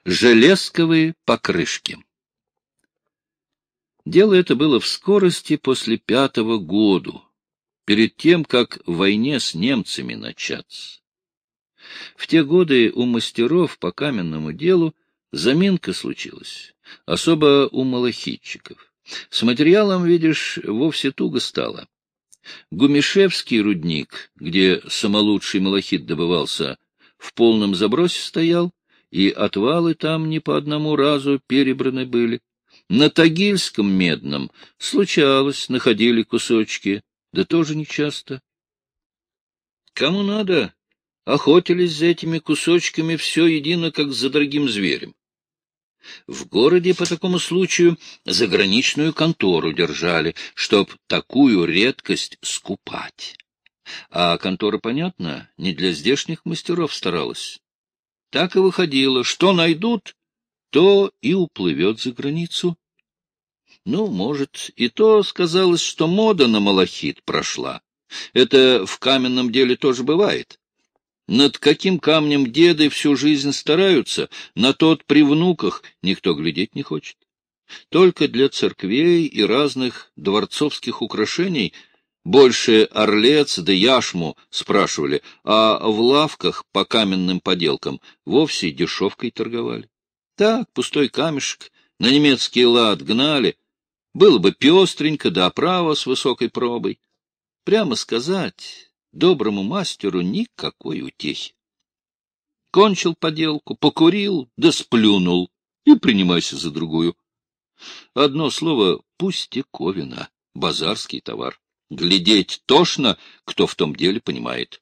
Железковые покрышки. Дело это было в скорости после 5-го году, перед тем, как в войне с немцами начаться. В те годы у мастеров по каменному делу заминка случилась, особо у малахитчиков. С материалом, видишь, вовсе туго стало. Гумишевский рудник, где самолучший малахит добывался, в полном забросе стоял, и отвалы там не по одному разу перебраны были. На Тагильском медном случалось, находили кусочки, да тоже нечасто. Кому надо, охотились за этими кусочками все едино, как за дорогим зверем. В городе по такому случаю заграничную контору держали, чтоб такую редкость скупать. А контора, понятно, не для здешних мастеров старалась. Так и выходило, что найдут, то и уплывет за границу. Ну, может, и то сказалось, что мода на малахит прошла. Это в каменном деле тоже бывает. Над каким камнем деды всю жизнь стараются, на тот при внуках никто глядеть не хочет. Только для церквей и разных дворцовских украшений больше орлец да яшму спрашивали, а в лавках по каменным поделкам вовсе дешевкой торговали. Так, пустой камешек, на немецкий лад гнали, было бы пестренько да оправа с высокой пробой. Прямо сказать, доброму мастеру никакой утехи. Кончил поделку, покурил, да сплюнул, и принимайся за другую. Одно слово — пустяковина, базарский товар. Глядеть тошно, кто в том деле понимает.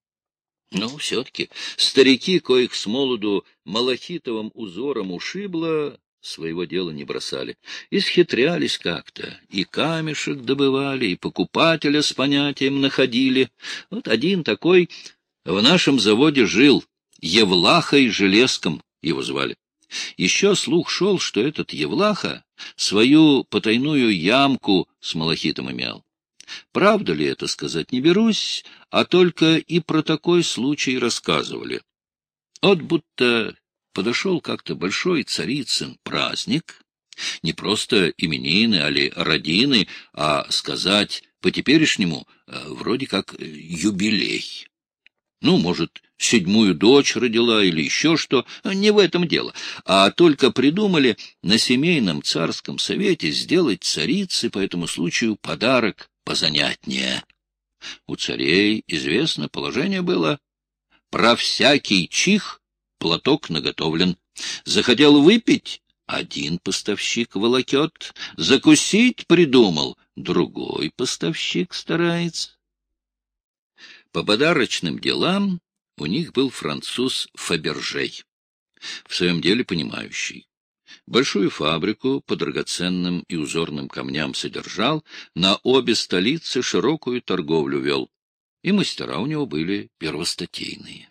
Но все-таки старики, коих с молоду малахитовым узором ушибло, своего дела не бросали. Исхитрялись как-то, и камешек добывали, и покупателя с понятием находили. Вот один такой в нашем заводе жил, Евлахой Железком его звали. Еще слух шел, что этот Евлаха свою потайную ямку с малахитом имел. Правда ли это, сказать не берусь, а только и про такой случай рассказывали. Вот будто подошел как-то большой царицын праздник, не просто именины, али родины, а сказать по-теперешнему, вроде как юбилей. Ну, может, 7-ю дочь родила или еще что, не в этом дело, а только придумали на семейном царском совете сделать царице по этому случаю подарок позанятнее. У царей, известно, положение было: про всякий чих платок наготовлен. Захотел выпить — один поставщик волокет, закусить придумал — другой поставщик старается. По подарочным делам у них был француз Фабержей, в своем деле понимающий. Большую фабрику по драгоценным и узорным камням содержал, на обе столицы широкую торговлю вел, и мастера у него были первостатейные.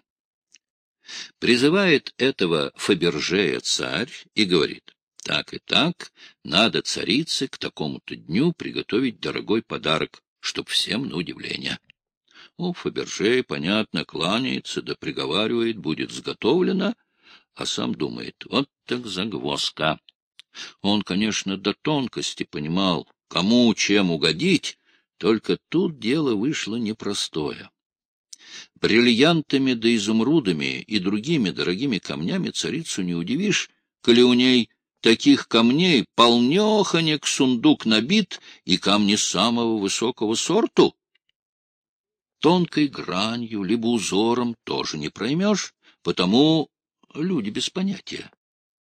Призывает этого Фабержея царь и говорит: так и так, надо царице к такому-то дню приготовить дорогой подарок, чтоб всем на удивление. Фабержей, понятно, кланяется да приговаривает: будет сготовлено, а сам думает: вот так загвоздка. Он, конечно, до тонкости понимал, кому чем угодить, только тут дело вышло непростое. Бриллиантами да изумрудами и другими дорогими камнями царицу не удивишь, коли у ней таких камней полнёхонек сундук набит, и камни самого высокого сорту. Тонкой гранью либо узором тоже не проймешь, потому люди без понятия.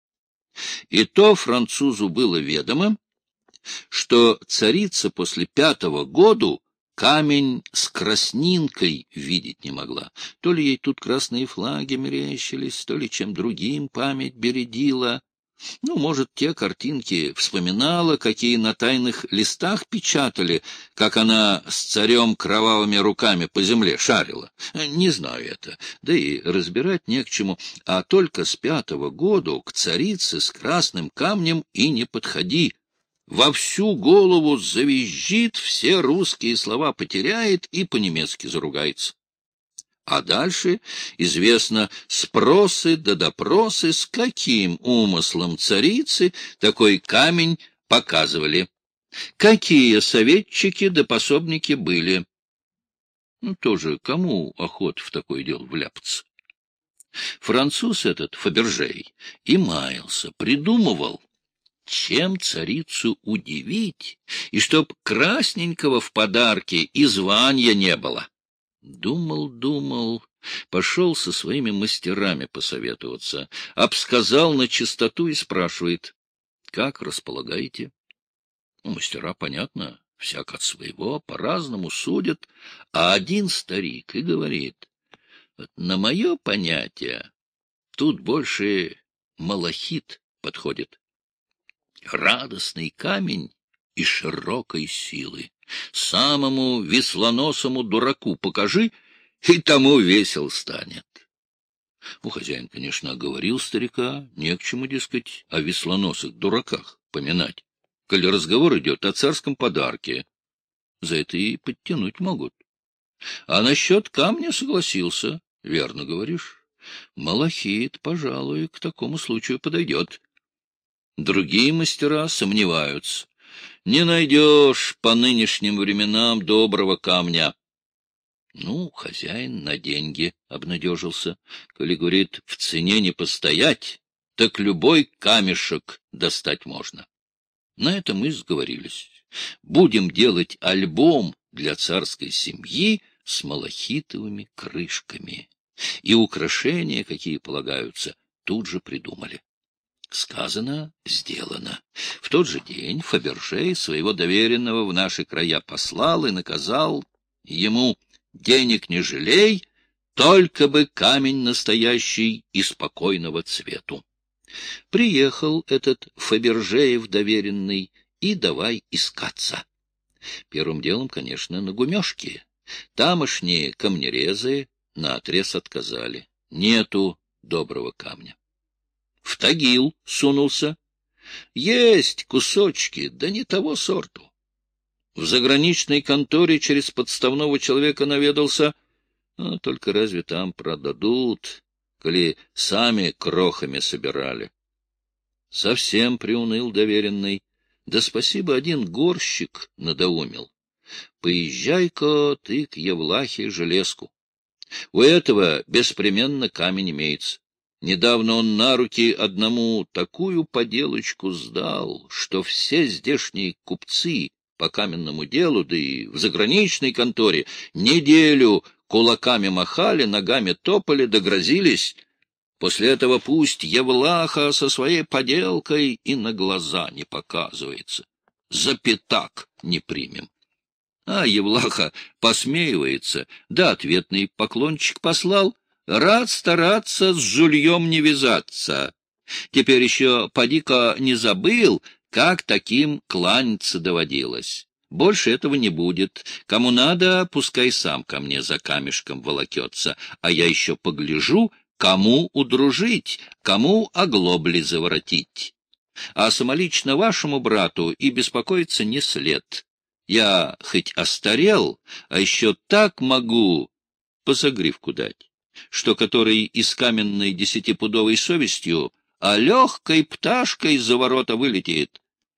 И то французу было ведомо, что царица после 5-го года камень с краснинкой видеть не могла. То ли ей тут красные флаги мерещились, то ли чем другим память бередила. Ну, может, те картинки вспоминала, какие на тайных листах печатали, как она с царем кровавыми руками по земле шарила. Не знаю это, да и разбирать не к чему, а только с 5-го года к царице с красным камнем и не подходи. Во всю голову завизжит, все русские слова потеряет и по-немецки заругается. А дальше, известно, спросы да допросы, с каким умыслом царицы такой камень показывали. Какие советчики да пособники были. Ну, тоже кому охота в такое дело вляпаться? Француз этот, Фабержей, и маялся, придумывал, чем царицу удивить, и чтоб красненького в подарке и звания не было. Думал, пошел со своими мастерами посоветоваться, обсказал начистоту и спрашивает, как располагаете? Ну, мастера, понятно, всяк от своего, по-разному судят, а один старик и говорит, на мое понятие, тут больше малахит подходит. Радостный камень и широкой силы. Самому веслоносому дураку покажи, и тому весел станет. Хозяин, конечно, оговорил старика, не к чему, дескать, о веслоносых дураках поминать, коли разговор идет о царском подарке. За это и подтянуть могут. А насчет камня согласился. Верно говоришь. Малахит, пожалуй, к такому случаю подойдет. Другие мастера сомневаются. Не найдешь по нынешним временам доброго камня. Ну, хозяин на деньги обнадежился. Коли, говорит, в цене не постоять, так любой камешек достать можно. На этом мы сговорились. Будем делать альбом для царской семьи с малахитовыми крышками. И украшения, какие полагаются, тут же придумали. Сказано, сделано. В тот же день Фабержей своего доверенного в наши края послал и наказал ему: денег не жалей, только бы камень настоящий и спокойного цвету. Приехал этот Фабержеев доверенный и давай искаться. Первым делом, конечно, на гумежки. Тамошние камнерезы наотрез отказали. Нету доброго камня. В Тагил сунулся. Есть кусочки, да не того сорту. В заграничной конторе через подставного человека наведался, только разве там продадут, коли сами крохами собирали. Совсем приуныл доверенный. Да спасибо, один горщик надоумил. Поезжай-ка ты к Евлахе железку. У этого беспременно камень имеется. Недавно он на руки одному такую поделочку сдал, что все здешние купцы по каменному делу, да и в заграничной конторе, неделю кулаками махали, ногами топали, догрозились. После этого пусть Евлаха со своей поделкой и на глаза не показывается. За пятак не примем. А Евлаха посмеивается, да ответный поклончик послал. Рад стараться, с жульем не вязаться. Теперь еще поди-ка не забыл, как таким кланяться доводилось. Больше этого не будет. Кому надо, пускай сам ко мне за камешком волокется, а я еще погляжу, кому удружить, кому оглобли заворотить. А самолично вашему брату и беспокоиться не след. Я хоть остарел, а еще так могу по загривку дать, что который и с каменной 10-пудовой совестью, а легкой пташкой за ворота вылетит.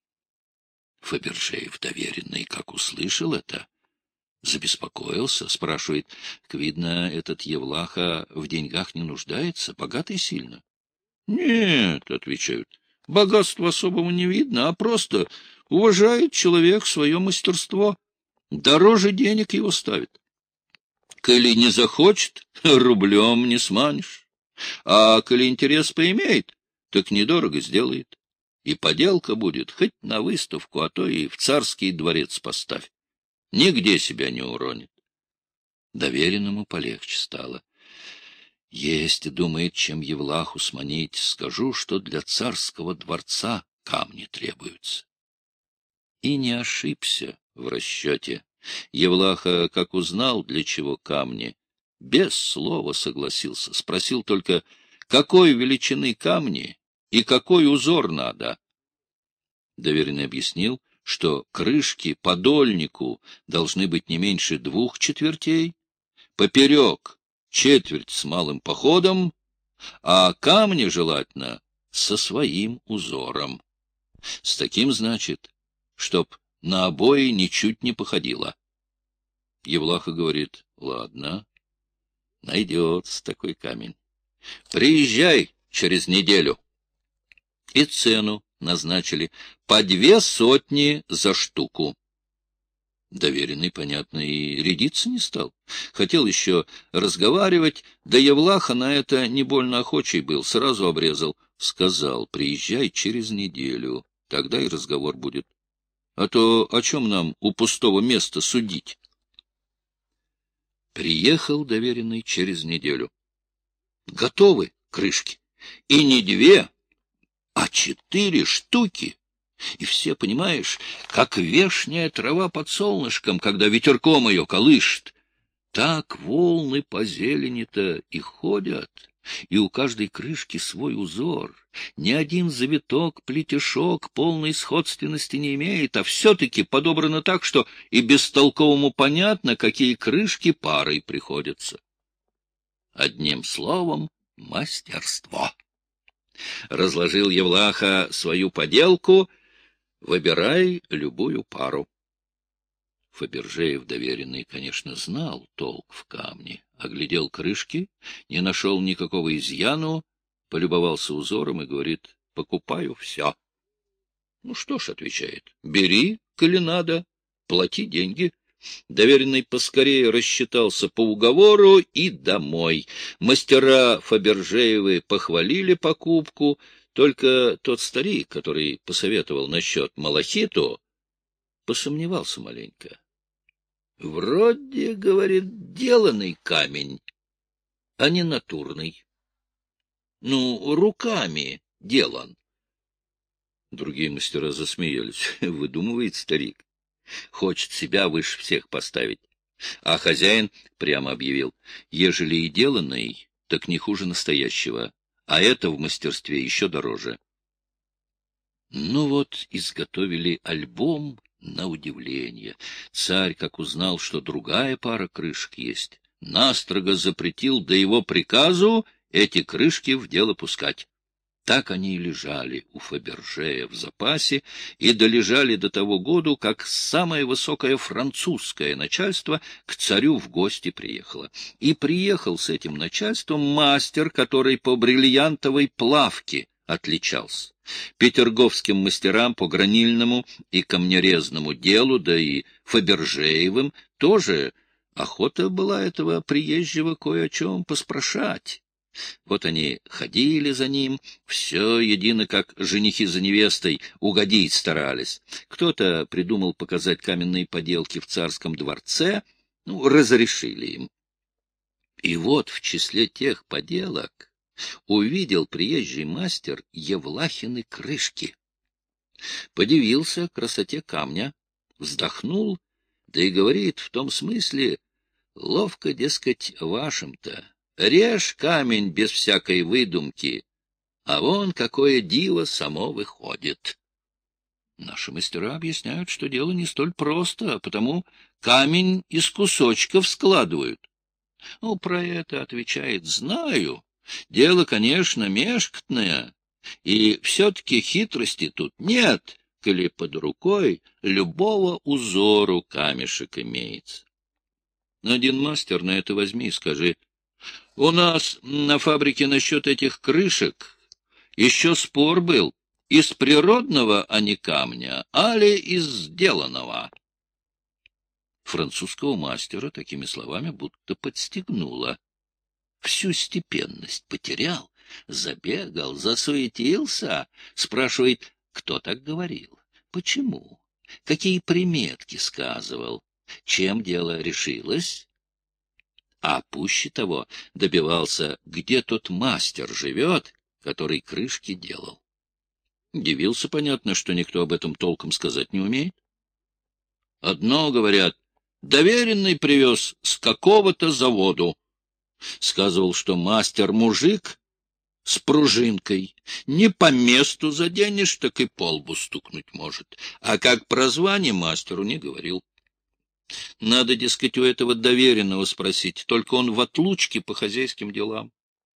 Фабержеев доверенный, как услышал это, забеспокоился, спрашивает, видно, этот Евлаха в деньгах не нуждается, богатый сильно? — Нет, — отвечают, — богатства особого не видно, а просто уважает человек свое мастерство, дороже денег его ставит. Коли не захочет, рублем не сманишь, а коли интерес поимеет, так недорого сделает. И поделка будет хоть на выставку, а то и в царский дворец поставь. Нигде себя не уронит. Доверенному полегче стало. Есть, думает, чем Евлаху сманить. Скажу, что для царского дворца камни требуются. И не ошибся в расчете. Евлаха, как узнал, для чего камни, без слова согласился. Спросил только, какой величины камни и какой узор надо. Доверенный объяснил, что крышки подольнику должны быть не меньше 2 четвертей, поперек четверть с малым походом, а камни желательно со своим узором. С таким, значит, чтоб на обои ничуть не походило. Евлаха говорит: ладно, найдется такой камень. Приезжай через неделю. И цену назначили по 200 за штуку. Доверенный, понятно, и рядиться не стал. Хотел еще разговаривать, да Евлаха на это не больно охочий был, сразу обрезал. Сказал: приезжай через неделю, тогда и разговор будет. А то о чем нам у пустого места судить? Приехал доверенный через неделю. Готовы крышки. И не 2, а 4 штуки. И все, понимаешь, как вешняя трава под солнышком, когда ветерком ее колышет. Так волны по зелени-то и ходят, и у каждой крышки свой узор. Ни один завиток, плетешок полной сходственности не имеет, а все-таки подобрано так, что и бестолковому понятно, какие крышки парой приходятся. Одним словом, мастерство. Разложил Евлаха свою поделку: выбирай любую пару. Фабержеев доверенный, конечно, знал толк в камне, оглядел крышки, не нашел никакого изъяну, полюбовался узором и говорит: покупаю все. Ну что ж, отвечает, бери, коли надо, плати деньги. Доверенный поскорее рассчитался по уговору и домой. Мастера Фабержеевы похвалили покупку, только тот старик, который посоветовал насчет малахиту, посомневался маленько. Вроде, говорит, деланный камень, а не натурный. Ну, руками делан. Другие мастера засмеялись. Выдумывает старик. Хочет себя выше всех поставить. А хозяин прямо объявил: ежели и деланный, так не хуже настоящего, а это в мастерстве еще дороже. Ну вот, изготовили альбом на удивление. Царь, как узнал, что другая пара крышек есть, настрого запретил до его приказу эти крышки в дело пускать. Так они и лежали у Фабержея в запасе и долежали до того года, как самое высокое французское начальство к царю в гости приехало. И приехал с этим начальством мастер, который по бриллиантовой плавке отличался. Петерговским мастерам по гранильному и камнерезному делу, да и Фабержеевым тоже охота была этого приезжего кое о чем поспрашать. Вот они ходили за ним, все едино, как женихи за невестой, угодить старались. Кто-то придумал показать каменные поделки в царском дворце, разрешили им. И вот в числе тех поделок увидел приезжий мастер Евлахины крышки. Подивился красоте камня, вздохнул, да и говорит в том смысле: ловко, дескать, вашим-то. Режь камень без всякой выдумки, а вон какое диво само выходит. Наши мастера объясняют, что дело не столь просто, а потому камень из кусочков складывают. Ну, про это отвечает: знаю. Дело, конечно, мешкотное, и все-таки хитрости тут нет, коли под рукой любого узору камешек имеется. Один мастер на это возьми и скажи: у нас на фабрике насчет этих крышек еще спор был, из природного, а не камня, али из сделанного. Французского мастера такими словами будто подстегнуло. Всю степенность потерял, забегал, засуетился, спрашивает, кто так говорил, почему, какие приметки сказывал, чем дело решилось. А пуще того добивался, где тот мастер живет, который крышки делал. Удивился, понятно, что никто об этом толком сказать не умеет. Одно, говорят, доверенный привез с какого-то заводу. Сказывал, что мастер-мужик с пружинкой не по месту заденешь, так и по лбу стукнуть может. А как про звание мастеру не говорил. Надо, дескать, у этого доверенного спросить, только он в отлучке по хозяйским делам.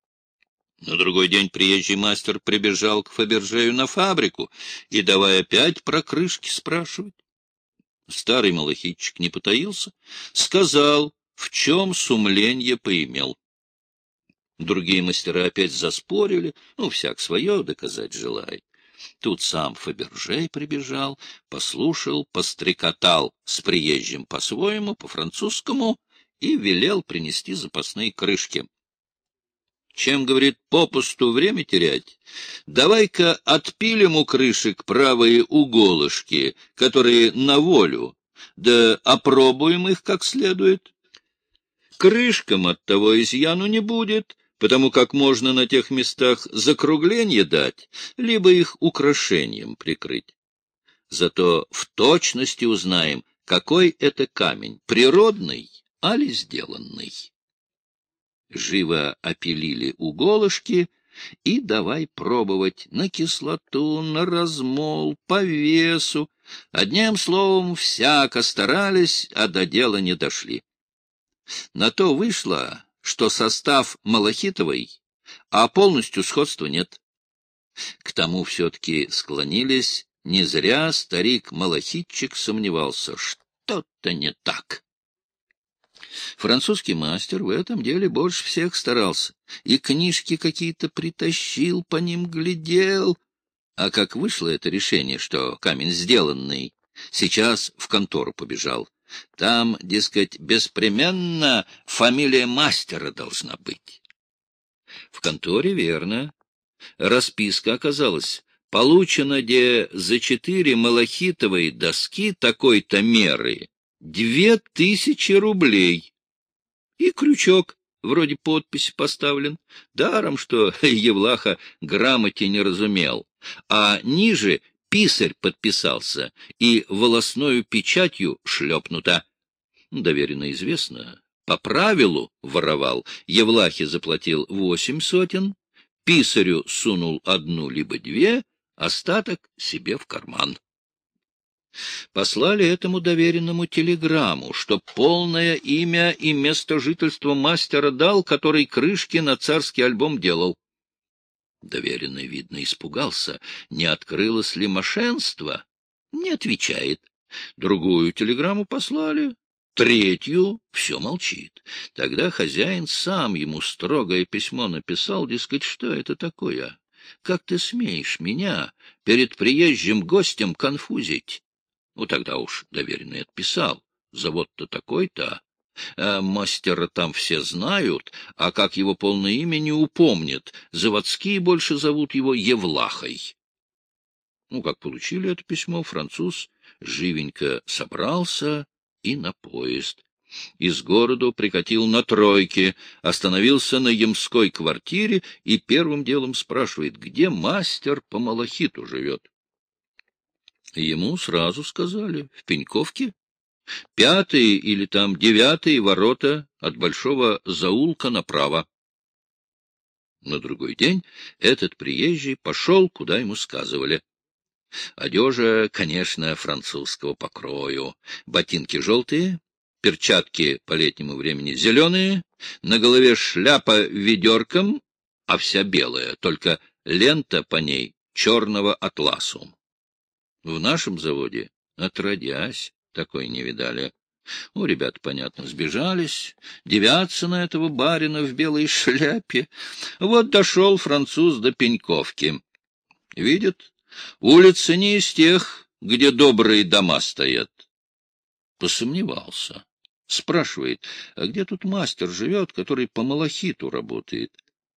На другой день приезжий мастер прибежал к Фабержею на фабрику и давай опять про крышки спрашивать. Старый малахитчик не потаился, сказал, в чем сумленье поимел. Другие мастера опять заспорили, всяк свое доказать желает. Тут сам Фабержей прибежал, послушал, пострекотал с приезжим по-своему, по-французскому, и велел принести запасные крышки. Чем, говорит, попусту время терять, давай-ка отпилим у крышек правые уголышки, которые на волю, да опробуем их как следует. Крышкам от того изъяну не будет, потому как можно на тех местах закругление дать, либо их украшением прикрыть. Зато в точности узнаем, какой это камень, природный, али сделанный. Живо опилили уголышки и давай пробовать на кислоту, на размол, по весу. Одним словом, всяко старались, а до дела не дошли. На то вышло, что состав малахитовый, а полностью сходства нет. К тому все-таки склонились, не зря старик-малахитчик сомневался, что-то не так. Французский мастер в этом деле больше всех старался, и книжки какие-то притащил, по ним глядел. А как вышло это решение, что камень сделанный, сейчас в контору побежал. Там, дескать, беспременно фамилия мастера должна быть. В конторе верно. Расписка оказалась. Получено где за 4 малахитовые доски такой-то меры 2000 рублей. И крючок, вроде подписи поставлен. Даром, что Евлаха грамоте не разумел. А ниже писарь подписался и волосною печатью шлепнуто. Доверенно известно. По правилу воровал. Евлахе заплатил 8 сотен, писарю сунул 1 либо 2, остаток себе в карман. Послали этому доверенному телеграмму, что полное имя и место жительства мастера дал, который крышки на царский альбом делал. Доверенный, видно, испугался, не открылось ли мошенство. Не отвечает. Другую телеграмму послали, третью — все молчит. Тогда хозяин сам ему строгое письмо написал, дескать, что это такое? Как ты смеешь меня перед приезжим гостем конфузить? Тогда уж доверенный отписал. Завод-то такой-то. Мастера там все знают, а как его полное имя не упомнят. Заводские больше зовут его Евлахой. Как получили это письмо, француз живенько собрался и на поезд. Из города прикатил на тройке, остановился на ямской квартире и первым делом спрашивает, где мастер по малахиту живет. Ему сразу сказали, в Пеньковке. 5-е или там 9-е ворота от большого заулка направо. На другой день этот приезжий пошел, куда ему сказывали. Одежа, конечно, французского покрою, ботинки желтые, перчатки по летнему времени зеленые, на голове шляпа ведерком, а вся белая, только лента по ней черного атласу. В нашем заводе, отродясь, такой не видали. Ребята, понятно, сбежались, дивятся на этого барина в белой шляпе. Вот дошел француз до Пеньковки. Видит, улица не из тех, где добрые дома стоят. Посомневался. Спрашивает, а где тут мастер живет, который по малахиту работает?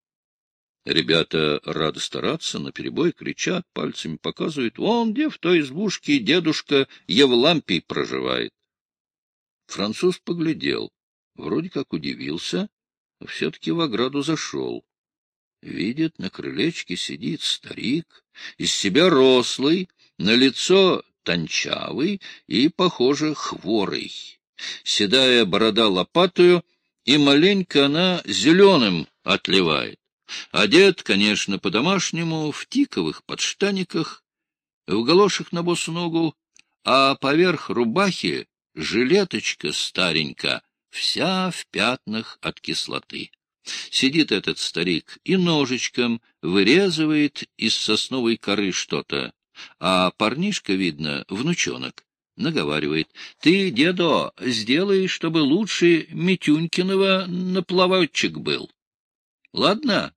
Ребята рады стараться, наперебой кричат, пальцами показывают. Вон где в той избушке дедушка Евлампий проживает. Француз поглядел, вроде как удивился, но все-таки в ограду зашел. Видит, на крылечке сидит старик, из себя рослый, на лицо тончавый и, похоже, хворый. Седая борода лопатою, и маленько она зеленым отливает. Одет, конечно, по-домашнему, в тиковых подштаниках, в галошах на босу ногу, а поверх рубахи жилеточка старенькая, вся в пятнах от кислоты. Сидит этот старик и ножичком вырезывает из сосновой коры что-то, а парнишка, видно, внучонок, наговаривает: «Ты, дедо, сделай, чтобы лучше Митюнькиного наплавочек был. Ладно?»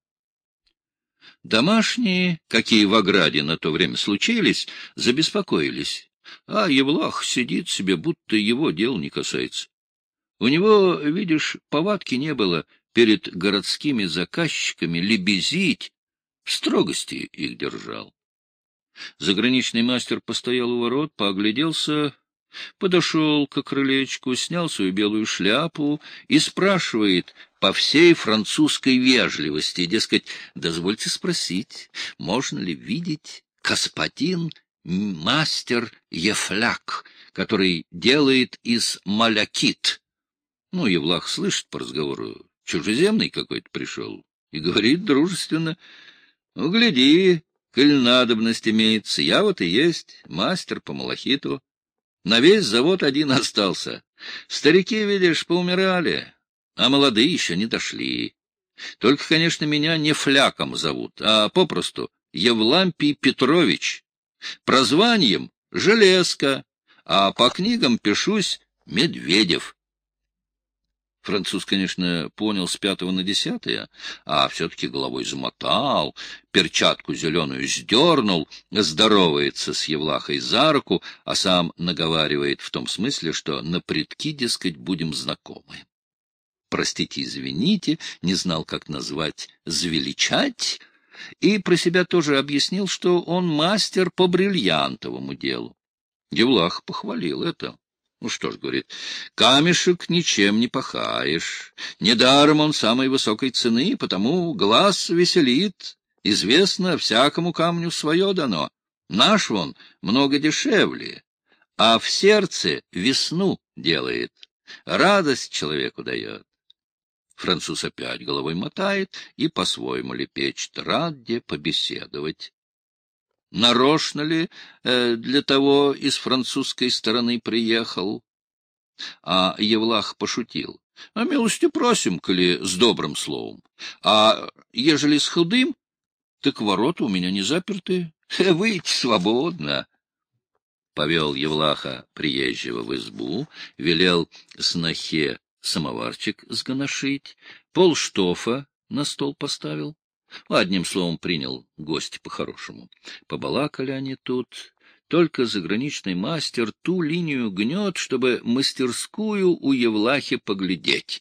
Домашние, какие в ограде на то время случились, забеспокоились, а Евлах сидит себе, будто его дел не касается. У него, видишь, повадки не было перед городскими заказчиками лебезить, в строгости их держал. Заграничный мастер постоял у ворот, поогляделся, подошел к крылечку, снял свою белую шляпу и спрашивает по всей французской вежливости, дескать: «Дозвольте спросить, можно ли видеть господин мастер Ефляк, который делает из малякит?» Ну, Евлах слышит по разговору: чужеземный какой-то пришел, и говорит дружественно: «Ну, гляди, коль надобность имеется, я вот и есть мастер по малахиту. На весь завод один остался. Старики, видишь, поумирали, а молодые еще не дошли. Только, конечно, меня не Фляком зовут, а попросту Евлампий Петрович. Прозванием — Железка, а по книгам пишусь Медведев». Француз, конечно, понял с 5 на 10, а все-таки головой замотал, перчатку зеленую сдернул, здоровается с Евлахой за руку, а сам наговаривает в том смысле, что на предки, дескать, будем знакомы. Простите, извините, не знал, как назвать, звеличать, и про себя тоже объяснил, что он мастер по бриллиантовому делу. Евлах похвалил это. Ну что ж, говорит, камешек ничем не пахаешь. Недаром он самой высокой цены, потому глаз веселит. Известно, всякому камню свое дано. Наш вон много дешевле, а в сердце весну делает. Радость человеку дает. Француз опять головой мотает и по-своему лепечет: рад где побеседовать. Нарочно ли для того из французской стороны приехал? А Евлах пошутил: а милости просим, коли с добрым словом. А ежели с худым, так ворота у меня не заперты. Выйти свободно. Повел Евлаха приезжего в избу, велел снохе самоварчик сгоношить, полштофа на стол поставил. Одним словом, принял гостя по-хорошему. Побалакали они тут. Только заграничный мастер ту линию гнет, чтобы мастерскую у Евлахи поглядеть.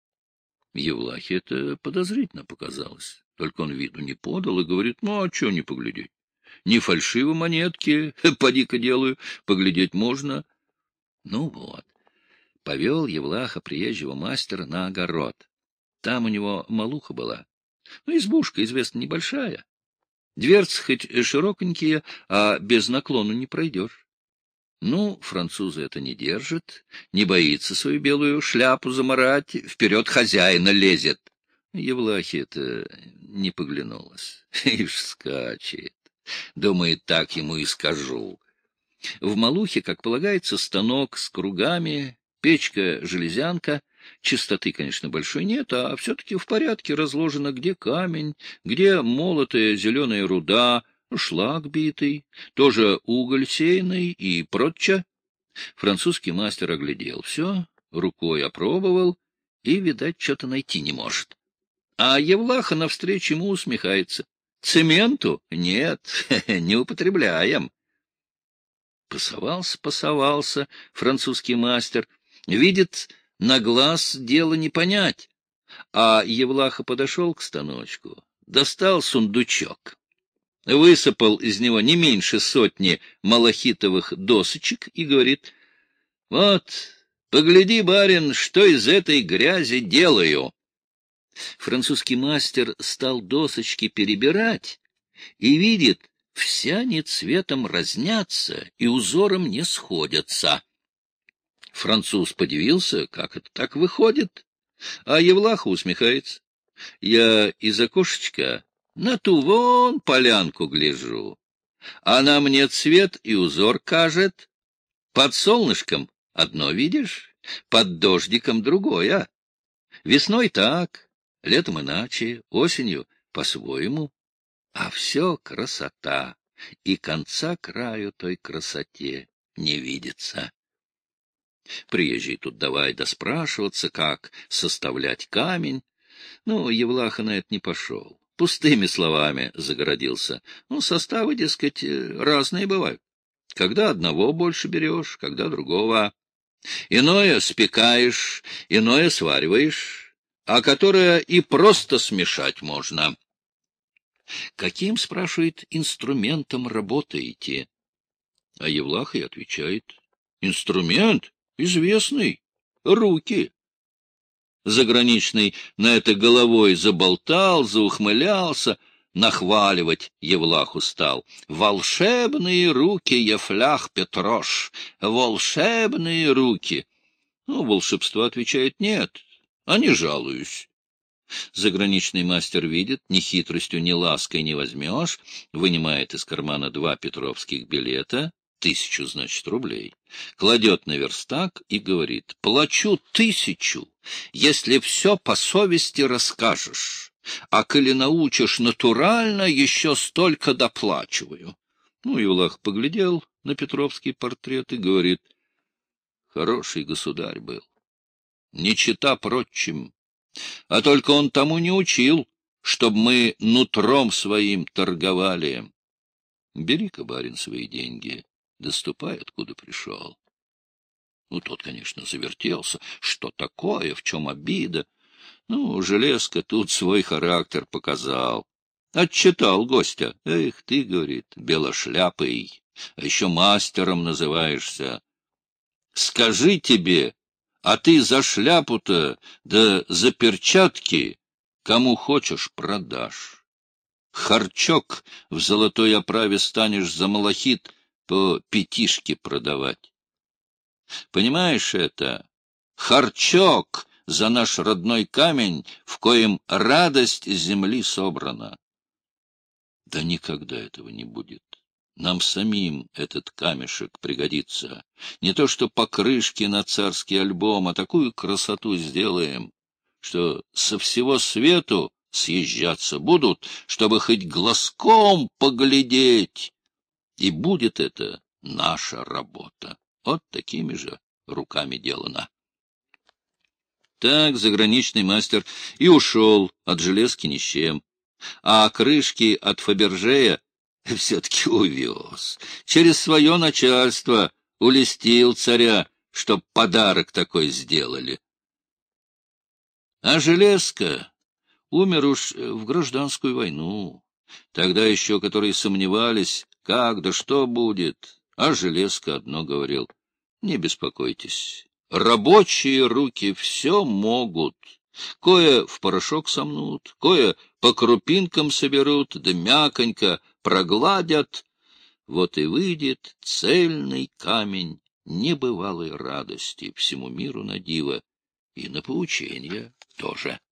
Евлахе это подозрительно показалось. Только он виду не подал и говорит: ну, а чего не поглядеть? Не фальшивы монетки, поди-ка делаю, поглядеть можно. Ну вот, повел Евлаха приезжего мастера на огород. Там у него малуха была. Ну, избушка, известно, небольшая. Дверцы хоть широконькие, а без наклону не пройдешь. Ну, французы это не держит, не боится свою белую шляпу замарать, вперед хозяина лезет. Евлахе это не поглянулось. Ишь, скачет. Думает, так ему и скажу. В малухе, как полагается, станок с кругами, печка-железянка. Чистоты, конечно, большой нет, а все-таки в порядке разложено, где камень, где молотая зеленая руда, шлак битый, тоже уголь сеянный и прочее. Французский мастер оглядел все, рукой опробовал и, видать, что-то найти не может. А Евлаха навстречу ему усмехается: цементу? Нет, не употребляем. Пасовался французский мастер. Видит, на глаз дело не понять. А Евлаха подошел к станочку, достал сундучок, высыпал из него не меньше 100 малахитовых досочек и говорит: вот, погляди, барин, что из этой грязи делаю. Французский мастер стал досочки перебирать и видит, все они цветом разнятся и узором не сходятся. Француз подивился, как это так выходит, а Евлаха усмехается: я из окошечка на ту вон полянку гляжу. Она мне цвет и узор кажет. Под солнышком Одно видишь, под дождиком другое. Весной так, летом иначе, осенью по-своему. А все красота, и конца краю той красоте не видится. Приезжий тут давай доспрашиваться, как составлять камень. Ну, Евлаха на это не пошел. Пустыми словами загородился. Ну, составы, дескать, разные бывают. Когда одного больше берешь, когда другого. Иное спекаешь, иное свариваешь, а которое и просто смешать можно. Каким, спрашивает, инструментом работаете? А Евлаха и отвечает: инструмент известный — руки. Заграничный на это головой заболтал, заухмылялся, нахваливать Евлаху стал. Волшебные руки, Ефлях Петрош, волшебные руки. Ну, волшебства, отвечает, нет, а не жалуюсь. Заграничный мастер видит, ни хитростью, ни лаской не возьмешь, вынимает из кармана 2 петровских билета, 1000, значит, рублей, кладет на верстак и говорит: плачу 1000, если все по совести расскажешь, а коли научишь натурально, еще столько доплачиваю. Ну, Евлах поглядел на петровский портрет и говорит: хороший государь был, не чета прочим, а только он тому не учил, чтоб мы нутром своим торговали. Бери-ка, барин, свои деньги, доступай, откуда пришел. Ну, тот, конечно, завертелся. Что такое, в чем обида? Ну, Железка тут свой характер показал. Отчитал гостя. Эх ты, говорит, белошляпый, а еще мастером называешься. Скажи тебе, а ты за шляпу-то, да за перчатки кому хочешь продашь. Харчок в золотой оправе станешь за малахит по 5 продавать. Понимаешь это? Харчок за наш родной камень, в коем радость земли собрана. Да никогда этого не будет. Нам самим этот камешек пригодится. Не то что покрышки на царский альбом, а такую красоту сделаем, что со всего свету съезжаться будут, чтобы хоть глазком поглядеть. И будет это наша работа. Вот такими же руками делано. Так заграничный мастер и ушел от Железки ни с чем, а крышки от Фабержея все-таки увез. Через свое начальство улестил царя, чтоб подарок такой сделали. А Железка умер уж в гражданскую войну. Тогда еще, которые сомневались, как да что будет, а Железка одно говорил: не беспокойтесь, рабочие руки все могут. Кое в порошок сомнут, кое по крупинкам соберут, да мяконько прогладят. Вот и выйдет цельный камень небывалой радости всему миру на диво и на поучение тоже.